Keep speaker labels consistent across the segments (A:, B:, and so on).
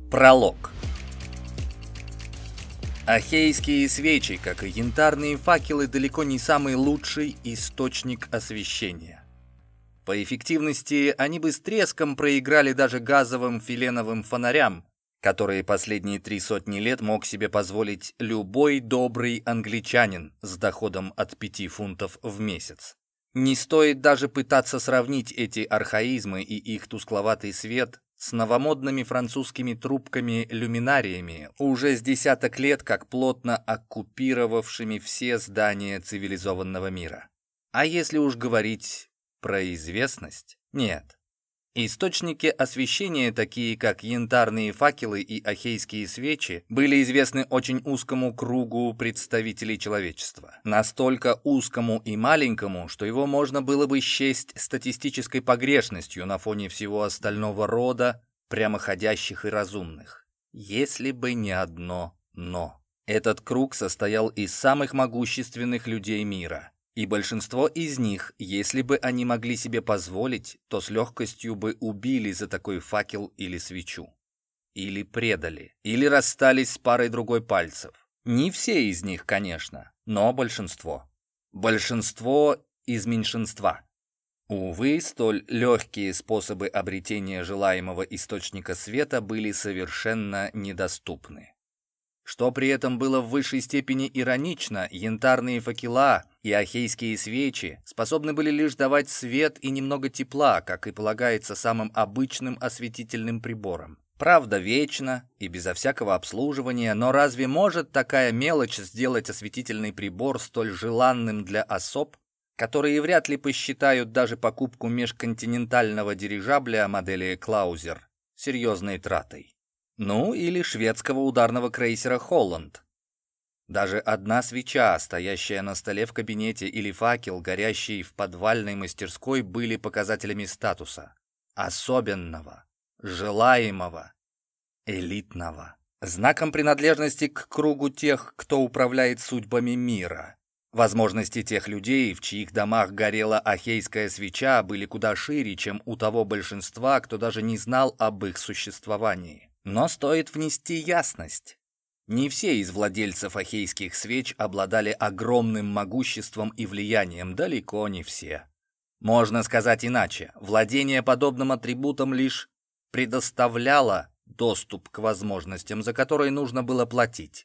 A: Пролог. Ахейские свечи, как и янтарные факелы, далеко не самый лучший источник освещения. По эффективности они бы с треском проиграли даже газовым филеновым фонарям, которые последние 300 лет мог себе позволить любой добрый англичанин с доходом от 5 фунтов в месяц. Не стоит даже пытаться сравнить эти архаизмы и их тускловатый свет с новомодными французскими трубками-люминариями, уже с десяток лет как плотно оккупировавшими все здания цивилизованного мира. А если уж говорить про известность, нет. Источники освещения, такие как янтарные факелы и ахейские свечи, были известны очень узкому кругу представителей человечества. Настолько узкому и маленькому, что его можно было бы счесть статистической погрешностью на фоне всего остального рода прямоходящих и разумных. Если бы не одно «но». Этот круг состоял из самых могущественных людей мира. И большинство из них, если бы они могли себе позволить, то с легкостью бы убили за такой факел или свечу. Или предали, или расстались с парой другой пальцев. Не все из них, конечно, но большинство. Большинство из меньшинства. Увы, столь легкие способы обретения желаемого источника света были совершенно недоступны. Что при этом было в высшей степени иронично, янтарные факела и ахейские свечи способны были лишь давать свет и немного тепла, как и полагается самым обычным осветительным приборам. Правда, вечно и безо всякого обслуживания, но разве может такая мелочь сделать осветительный прибор столь желанным для особ, которые вряд ли посчитают даже покупку межконтинентального дирижабля модели Клаузер серьезной тратой? Ну, или шведского ударного крейсера «Холланд». Даже одна свеча, стоящая на столе в кабинете, или факел, горящий в подвальной мастерской, были показателями статуса. Особенного, желаемого, элитного. Знаком принадлежности к кругу тех, кто управляет судьбами мира. Возможности тех людей, в чьих домах горела ахейская свеча, были куда шире, чем у того большинства, кто даже не знал об их существовании. Но стоит внести ясность. Не все из владельцев ахейских свеч обладали огромным могуществом и влиянием, далеко не все. Можно сказать иначе, владение подобным атрибутом лишь предоставляло доступ к возможностям, за которые нужно было платить.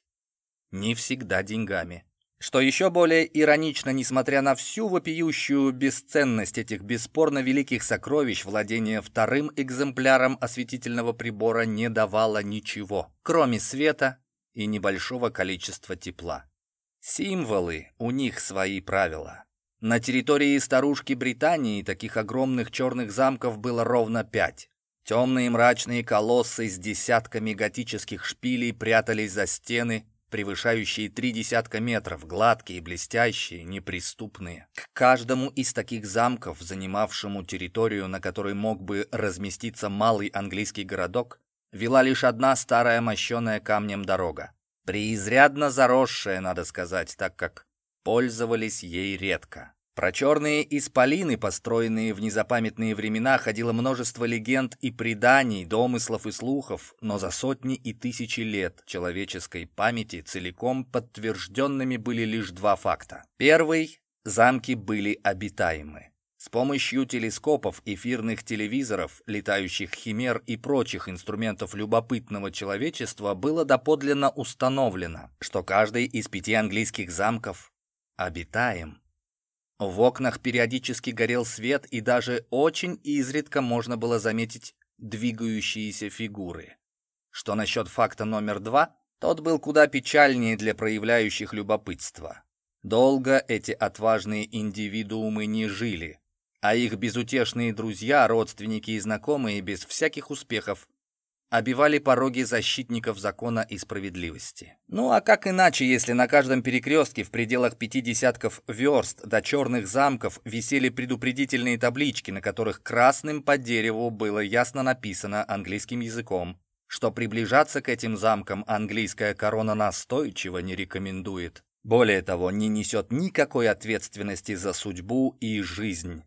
A: Не всегда деньгами. Что еще более иронично, несмотря на всю вопиющую бесценность этих бесспорно великих сокровищ, владение вторым экземпляром осветительного прибора не давало ничего, кроме света и небольшого количества тепла. Символы, у них свои правила. На территории старушки Британии таких огромных черных замков было ровно 5. Темные мрачные колоссы с десятками готических шпилей прятались за стены, превышающие 30 метров, гладкие, блестящие, неприступные. К каждому из таких замков, занимавшему территорию, на которой мог бы разместиться малый английский городок, вела лишь одна старая мощеная камнем дорога, преизрядно заросшая, надо сказать, так как пользовались ей редко. Про черные исполины, построенные в незапамятные времена, ходило множество легенд и преданий, домыслов и слухов, но за сотни и тысячи лет человеческой памяти целиком подтвержденными были лишь 2 факта. Первый – замки были обитаемы. С помощью телескопов, эфирных телевизоров, летающих химер и прочих инструментов любопытного человечества было доподлинно установлено, что каждый из 5 английских замков обитаем. В окнах периодически горел свет, и даже очень изредка можно было заметить двигающиеся фигуры. Что насчет факта номер 2? Тот был куда печальнее для проявляющих любопытство. Долго эти отважные индивидуумы не жили, а их безутешные друзья, родственники и знакомые без всяких успехов обивали пороги защитников закона и справедливости. Ну а как иначе, если на каждом перекрестке в пределах 50 верст до черных замков висели предупредительные таблички, на которых красным по дереву было ясно написано английским языком, что приближаться к этим замкам английская корона настойчиво не рекомендует. Более того, не несет никакой ответственности за судьбу и жизнь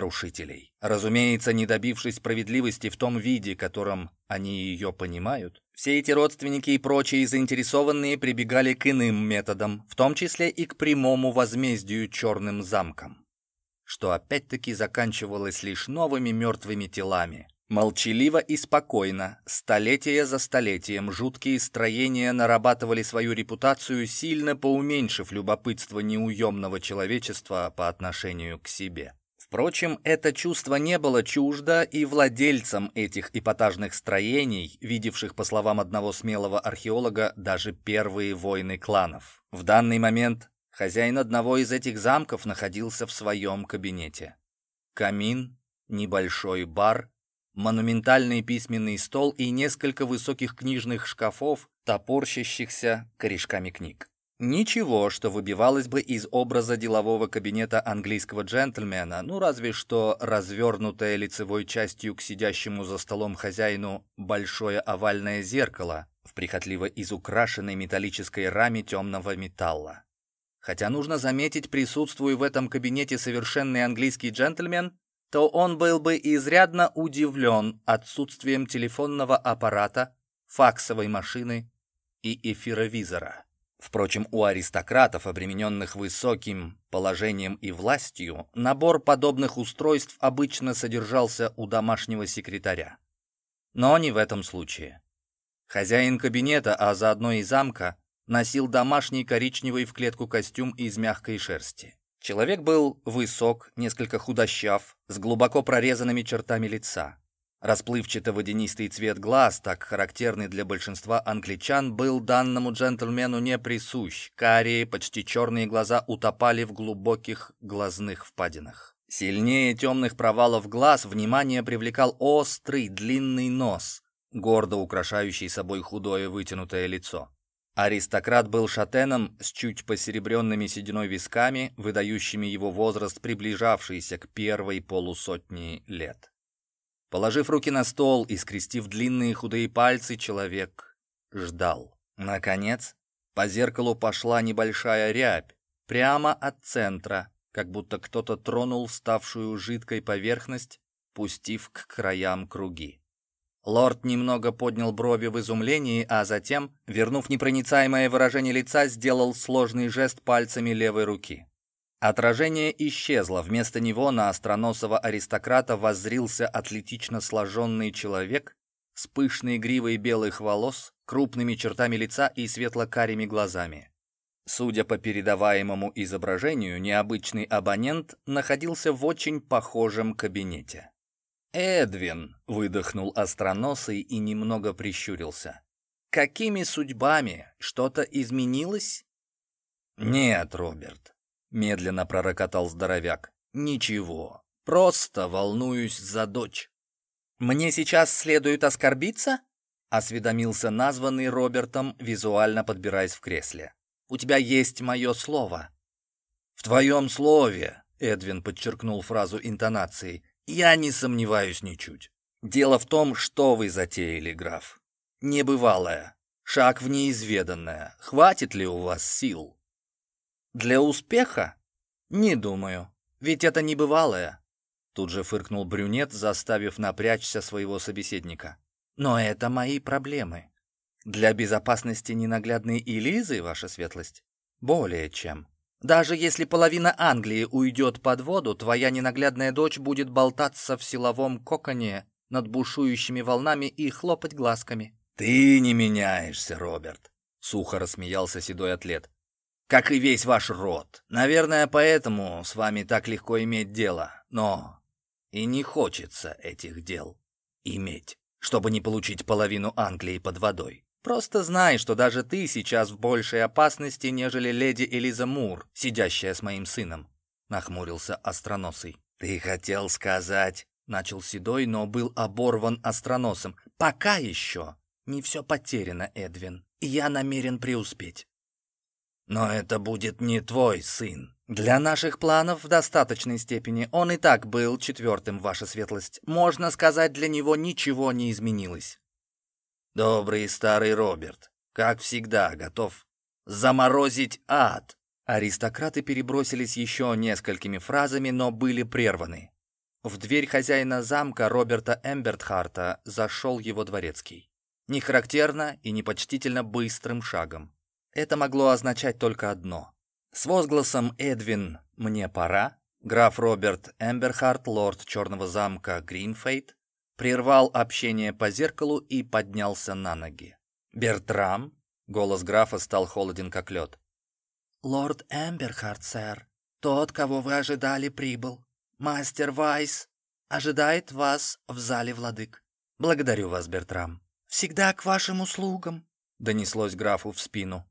A: нарушителей. Разумеется, не добившись справедливости в том виде, которым они ее понимают, Все эти родственники и прочие заинтересованные прибегали к иным методам, в том числе и к прямому возмездию черным замкам, что опять-таки заканчивалось лишь новыми мертвыми телами. Молчаливо и спокойно, столетие за столетием, жуткие строения нарабатывали свою репутацию, сильно поуменьшив любопытство неуемного человечества по отношению к себе. Впрочем, это чувство не было чуждо и владельцам этих эпатажных строений, видевших, по словам одного смелого археолога, даже первые войны кланов. В данный момент хозяин одного из этих замков находился в своем кабинете. Камин, небольшой бар, монументальный письменный стол и несколько высоких книжных шкафов, топорщащихся корешками книг. Ничего, что выбивалось бы из образа делового кабинета английского джентльмена, ну разве что развернутое лицевой частью к сидящему за столом хозяину большое овальное зеркало в прихотливо изукрашенной металлической раме темного металла. Хотя нужно заметить, присутствуя в этом кабинете совершенный английский джентльмен, то он был бы изрядно удивлен отсутствием телефонного аппарата, факсовой машины и эфировизора. Впрочем, у аристократов, обремененных высоким положением и властью, набор подобных устройств обычно содержался у домашнего секретаря. Но не в этом случае. Хозяин кабинета, а заодно и замка, носил домашний коричневый в клетку костюм из мягкой шерсти. Человек был высок, несколько худощав, с глубоко прорезанными чертами лица. Расплывчато-водянистый цвет глаз, так характерный для большинства англичан, был данному джентльмену не присущ. Карие, почти черные глаза утопали в глубоких глазных впадинах. Сильнее темных провалов глаз внимание привлекал острый длинный нос, гордо украшающий собой худое вытянутое лицо. Аристократ был шатеном с чуть посеребренными сединой висками, выдающими его возраст, приближавшийся к первой полусотни лет. Положив руки на стол и скрестив длинные худые пальцы, человек ждал. Наконец, по зеркалу пошла небольшая рябь, прямо от центра, как будто кто-то тронул ставшую жидкой поверхность, пустив к краям круги. Лорд немного поднял брови в изумлении, а затем, вернув непроницаемое выражение лица, сделал сложный жест пальцами левой руки. Отражение исчезло, вместо него на остроносого аристократа воззрился атлетично сложенный человек с пышной гривой белых волос, крупными чертами лица и светло-карими глазами. Судя по передаваемому изображению, необычный абонент находился в очень похожем кабинете. «Эдвин!» — выдохнул остроносый и немного прищурился. «Какими судьбами? Что-то изменилось?» «Нет, Роберт», — медленно пророкотал здоровяк. «Ничего, просто волнуюсь за дочь». «Мне сейчас следует оскорбиться?» — осведомился названный Робертом, визуально подбираясь в кресле. «У тебя есть мое слово». «В твоем слове», — Эдвин подчеркнул фразу интонацией, «я не сомневаюсь ничуть. Дело в том, что вы затеяли, граф. Небывалое, шаг в неизведанное. Хватит ли у вас сил?» «Для успеха? Не думаю. Ведь это небывалое». Тут же фыркнул брюнет, заставив напрячься своего собеседника. «Но это мои проблемы. Для безопасности ненаглядной Элизы, ваша светлость? Более чем. Даже если половина Англии уйдет под воду, твоя ненаглядная дочь будет болтаться в силовом коконе над бушующими волнами и хлопать глазками». «Ты не меняешься, Роберт», — сухо рассмеялся седой атлет. «Как и весь ваш род. Наверное, поэтому с вами так легко иметь дело. Но и не хочется этих дел иметь, чтобы не получить половину Англии под водой. Просто знай, что даже ты сейчас в большей опасности, нежели леди Элиза Мур, сидящая с моим сыном», — нахмурился остроносый. «Ты хотел сказать...» — начал седой, но был оборван остроносым. «Пока еще не все потеряно, Эдвин, и я намерен преуспеть». «Но это будет не твой сын». «Для наших планов в достаточной степени. Он и так был четвертым, ваша светлость. Можно сказать, для него ничего не изменилось». «Добрый старый Роберт, как всегда, готов заморозить ад». Аристократы перебросились еще несколькими фразами, но были прерваны. В дверь хозяина замка Роберта Эмбертхарта зашел его дворецкий. не характерно и непочтительно быстрым шагом. Это могло означать только одно. С возгласом «Эдвин, мне пора» граф Роберт Эмберхарт, лорд Черного замка Гринфейт, прервал общение по зеркалу и поднялся на ноги. «Бертрам?» — голос графа стал холоден, как лед. «Лорд Эмберхарт, сэр. Тот, кого вы ожидали, прибыл. Мастер Вайс ожидает вас в зале владык». «Благодарю вас, Бертрам». «Всегда к вашим услугам», — донеслось графу в спину.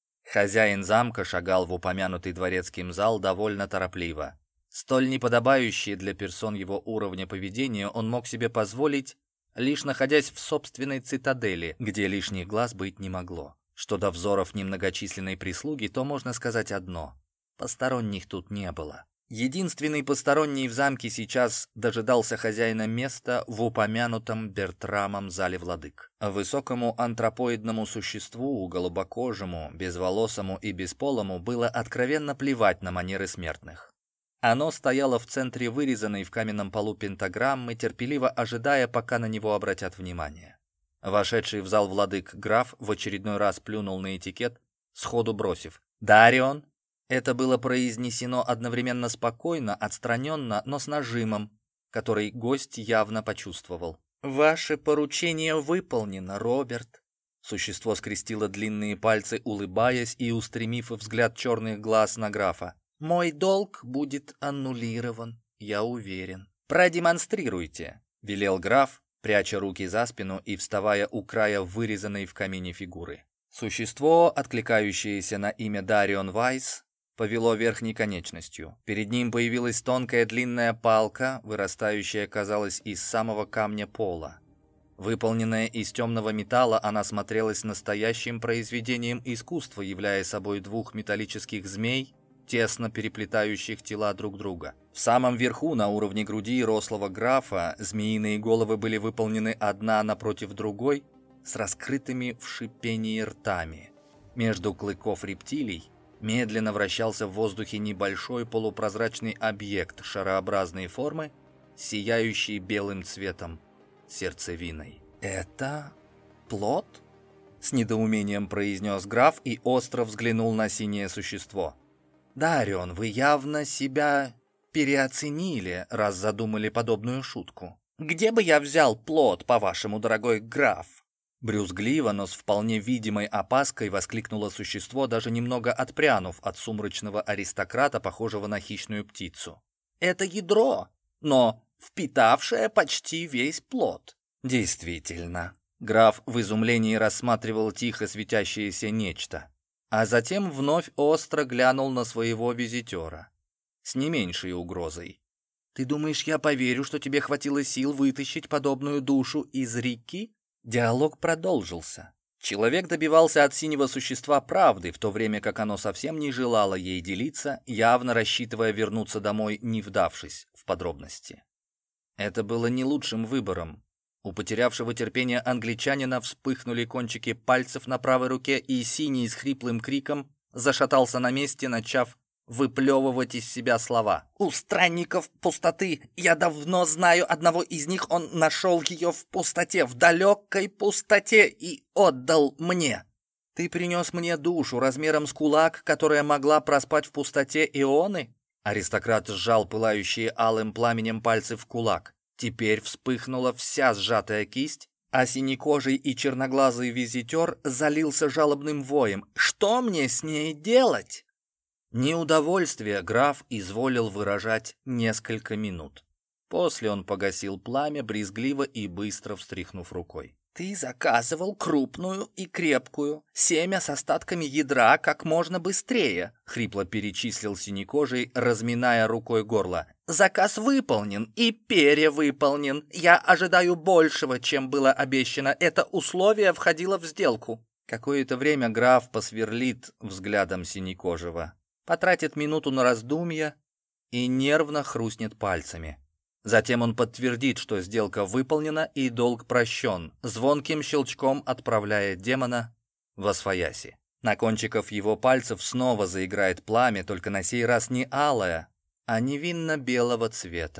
A: Хозяин замка шагал в упомянутый дворецким зал довольно торопливо. Столь неподобающее для персон его уровня поведения он мог себе позволить, лишь находясь в собственной цитадели, где лишних глаз быть не могло. Что до взоров немногочисленной прислуги, то можно сказать одно: посторонних тут не было. Единственный посторонний в замке сейчас дожидался хозяина места в упомянутом Бертрамом зале владык. Высокому антропоидному существу, голубокожему, безволосому и бесполому, было откровенно плевать на манеры смертных. Оно стояло в центре вырезанной в каменном полу пентаграммы, терпеливо ожидая, пока на него обратят внимание. Вошедший в зал владык граф в очередной раз плюнул на этикет, сходу бросив: «Дарион!» Это было произнесено одновременно спокойно, отстраненно, но с нажимом, который гость явно почувствовал. «Ваше поручение выполнено, Роберт». Существо скрестило длинные пальцы, улыбаясь и устремив взгляд черных глаз на графа. «Мой долг будет аннулирован, я уверен». «Продемонстрируйте», — велел граф, пряча руки за спину и вставая у края вырезанной в камине фигуры. Существо, откликающееся на имя Дарион Вайс, повело верхней конечностью. Перед ним появилась тонкая длинная палка, вырастающая, казалось, из самого камня пола. Выполненная из темного металла, она смотрелась настоящим произведением искусства, являя собой двух металлических змей, тесно переплетающих тела друг друга. В самом верху, на уровне груди рослого графа, змеиные головы были выполнены одна напротив другой, с раскрытыми в шипении ртами. Между клыков рептилий медленно вращался в воздухе небольшой полупрозрачный объект шарообразной формы, сияющий белым цветом, сердцевиной. «Это плод?» — с недоумением произнес граф и остро взглянул на синее существо. «Дарион, вы явно себя переоценили, раз задумали подобную шутку. Где бы я взял плод, по-вашему, дорогой граф?» Брюзгливо, но с вполне видимой опаской воскликнуло существо, даже немного отпрянув от сумрачного аристократа, похожего на хищную птицу. «Это ядро, но впитавшее почти весь плод». «Действительно». Граф в изумлении рассматривал тихо светящееся нечто, а затем вновь остро глянул на своего визитера с не меньшей угрозой. «Ты думаешь, я поверю, что тебе хватило сил вытащить подобную душу из реки?» Диалог продолжился. Человек добивался от синего существа правды, в то время как оно совсем не желало ей делиться, явно рассчитывая вернуться домой, не вдавшись в подробности. Это было не лучшим выбором. У потерявшего терпение англичанина вспыхнули кончики пальцев на правой руке, и синий с хриплым криком зашатался на месте, начав выплевывать из себя слова. «У странников пустоты! Я давно знаю одного из них, он нашел ее в пустоте, в далекой пустоте, и отдал мне!» «Ты принес мне душу размером с кулак, которая могла проспать в пустоте ионы?» Аристократ сжал пылающие алым пламенем пальцы в кулак. Теперь вспыхнула вся сжатая кисть, а синекожий и черноглазый визитер залился жалобным воем. «Что мне с ней делать?» Неудовольствие граф изволил выражать несколько минут. После он погасил пламя, брезгливо и быстро встряхнув рукой. «Ты заказывал крупную и крепкую, семя с остатками ядра как можно быстрее», — хрипло перечислил синекожий, разминая рукой горло. «Заказ выполнен и перевыполнен. Я ожидаю большего, чем было обещано. Это условие входило в сделку». Какое-то время граф посверлит взглядом синекожего, потратит минуту на раздумья и нервно хрустнет пальцами. Затем он подтвердит, что сделка выполнена и долг прощен, звонким щелчком отправляя демона восвояси. На кончиках его пальцев снова заиграет пламя, только на сей раз не алое, а невинно-белого цвета.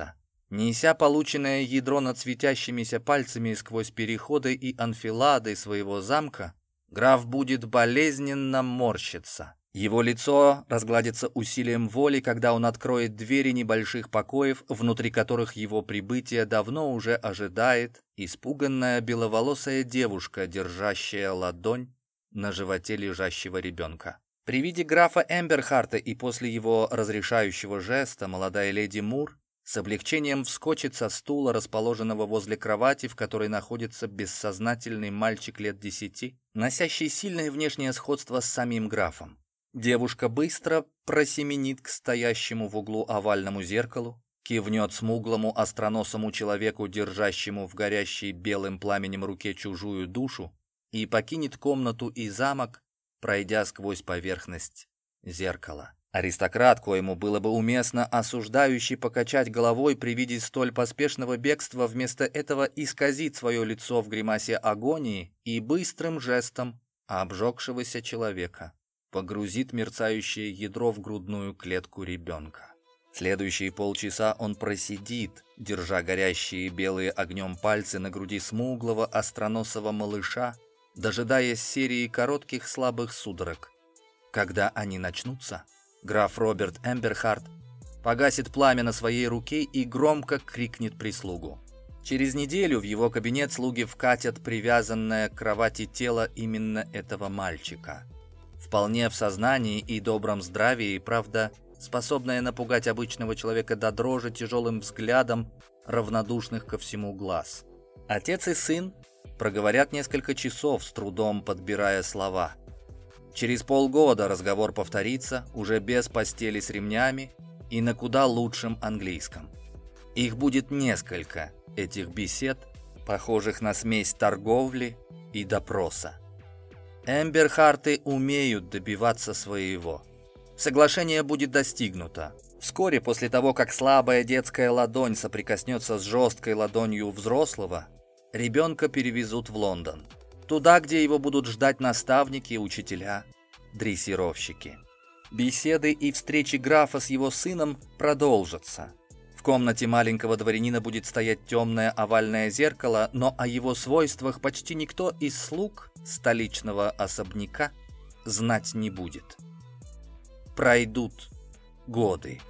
A: Неся полученное ядро над светящимися пальцами сквозь переходы и анфилады своего замка, граф будет болезненно морщиться. Его лицо разгладится усилием воли, когда он откроет двери небольших покоев, внутри которых его прибытие давно уже ожидает испуганная беловолосая девушка, держащая ладонь на животе лежащего ребенка. При виде графа Эмберхарта и после его разрешающего жеста молодая леди Мур с облегчением вскочит со стула, расположенного возле кровати, в которой находится бессознательный мальчик лет 10, носящий сильное внешнее сходство с самим графом. Девушка быстро просеменит к стоящему в углу овальному зеркалу, кивнет смуглому остроносому человеку, держащему в горящей белым пламенем руке чужую душу, и покинет комнату и замок, пройдя сквозь поверхность зеркала. Аристократ, коему было бы уместно осуждающий покачать головой при виде столь поспешного бегства, вместо этого исказит свое лицо в гримасе агонии и быстрым жестом обжегшегося человека погрузит мерцающее ядро в грудную клетку ребенка. Следующие полчаса он просидит, держа горящие белые огнем пальцы на груди смуглого остроносого малыша, дожидаясь серии коротких слабых судорог. Когда они начнутся, граф Роберт Эмберхарт погасит пламя на своей руке и громко крикнет прислугу. Через неделю в его кабинет слуги вкатят привязанное к кровати тело именно этого мальчика. Вполне в сознании и добром здравии, правда, способное напугать обычного человека до дрожи тяжелым взглядом равнодушных ко всему глаз. Отец и сын проговорят несколько часов, с трудом подбирая слова. Через полгода разговор повторится, уже без постели с ремнями и на куда лучшем английском. Их будет несколько, этих бесед, похожих на смесь торговли и допроса. Эмберхарты умеют добиваться своего. Соглашение будет достигнуто. Вскоре после того, как слабая детская ладонь соприкоснется с жесткой ладонью взрослого, ребенка перевезут в Лондон. Туда, где его будут ждать наставники, учителя, дрессировщики. Беседы и встречи графа с его сыном продолжатся. В комнате маленького дворянина будет стоять темное овальное зеркало, но о его свойствах почти никто из слуг столичного особняка знать не будет. Пройдут годы.